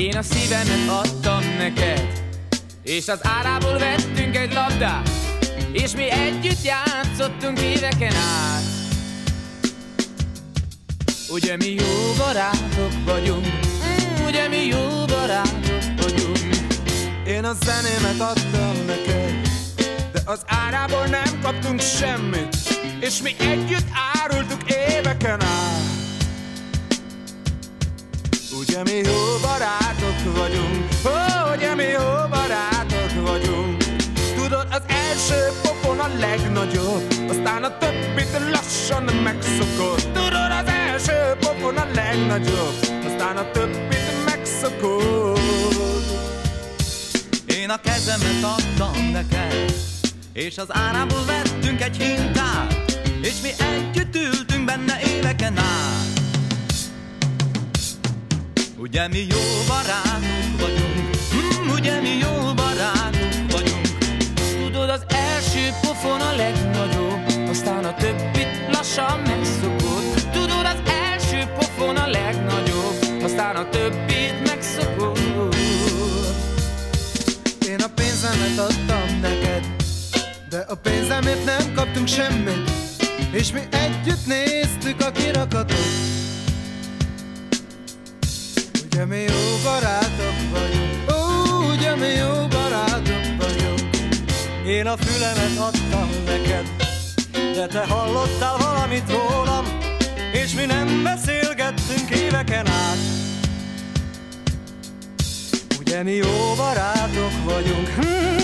Én a szívemet adtam neked, és az árából vettünk egy labdát, és mi együtt játszottunk éveken át. Ugye mi jó barátok vagyunk, ugye mi jó barátok vagyunk. Én a zenémet adtam neked, de az árából nem kaptunk semmit, és mi együtt árultuk éveken át. Ugye mi jó barátok vagyunk, ugye mi jó barátok vagyunk. Tudod, az első pofon a legnagyobb, aztán a többit lassan megszokod. Tudod, az első pofon a legnagyobb, aztán a többit megszokod. Én a kezemet adtam neked, és az árából vettünk egy hintát, és mi együtt ültünk benne éveken át. Ugye mi jó barátok vagyunk, ugye mi jó barátok vagyunk. Tudod, az első pofon a legnagyobb, aztán a többit lassan megszokod. Tudod, az első pofon a legnagyobb, aztán a többit megszokod. Én a pénzemet adtam neked, de a pénzemért nem kaptunk semmit, és mi együtt néztük a kirakatot. Ugye mi jó barátok vagyunk, ugye mi jó barátok vagyunk. Én a fülemet adtam neked, de te hallottál valamit rólam, és mi nem beszélgettünk éveken át. Ugye mi jó barátok vagyunk,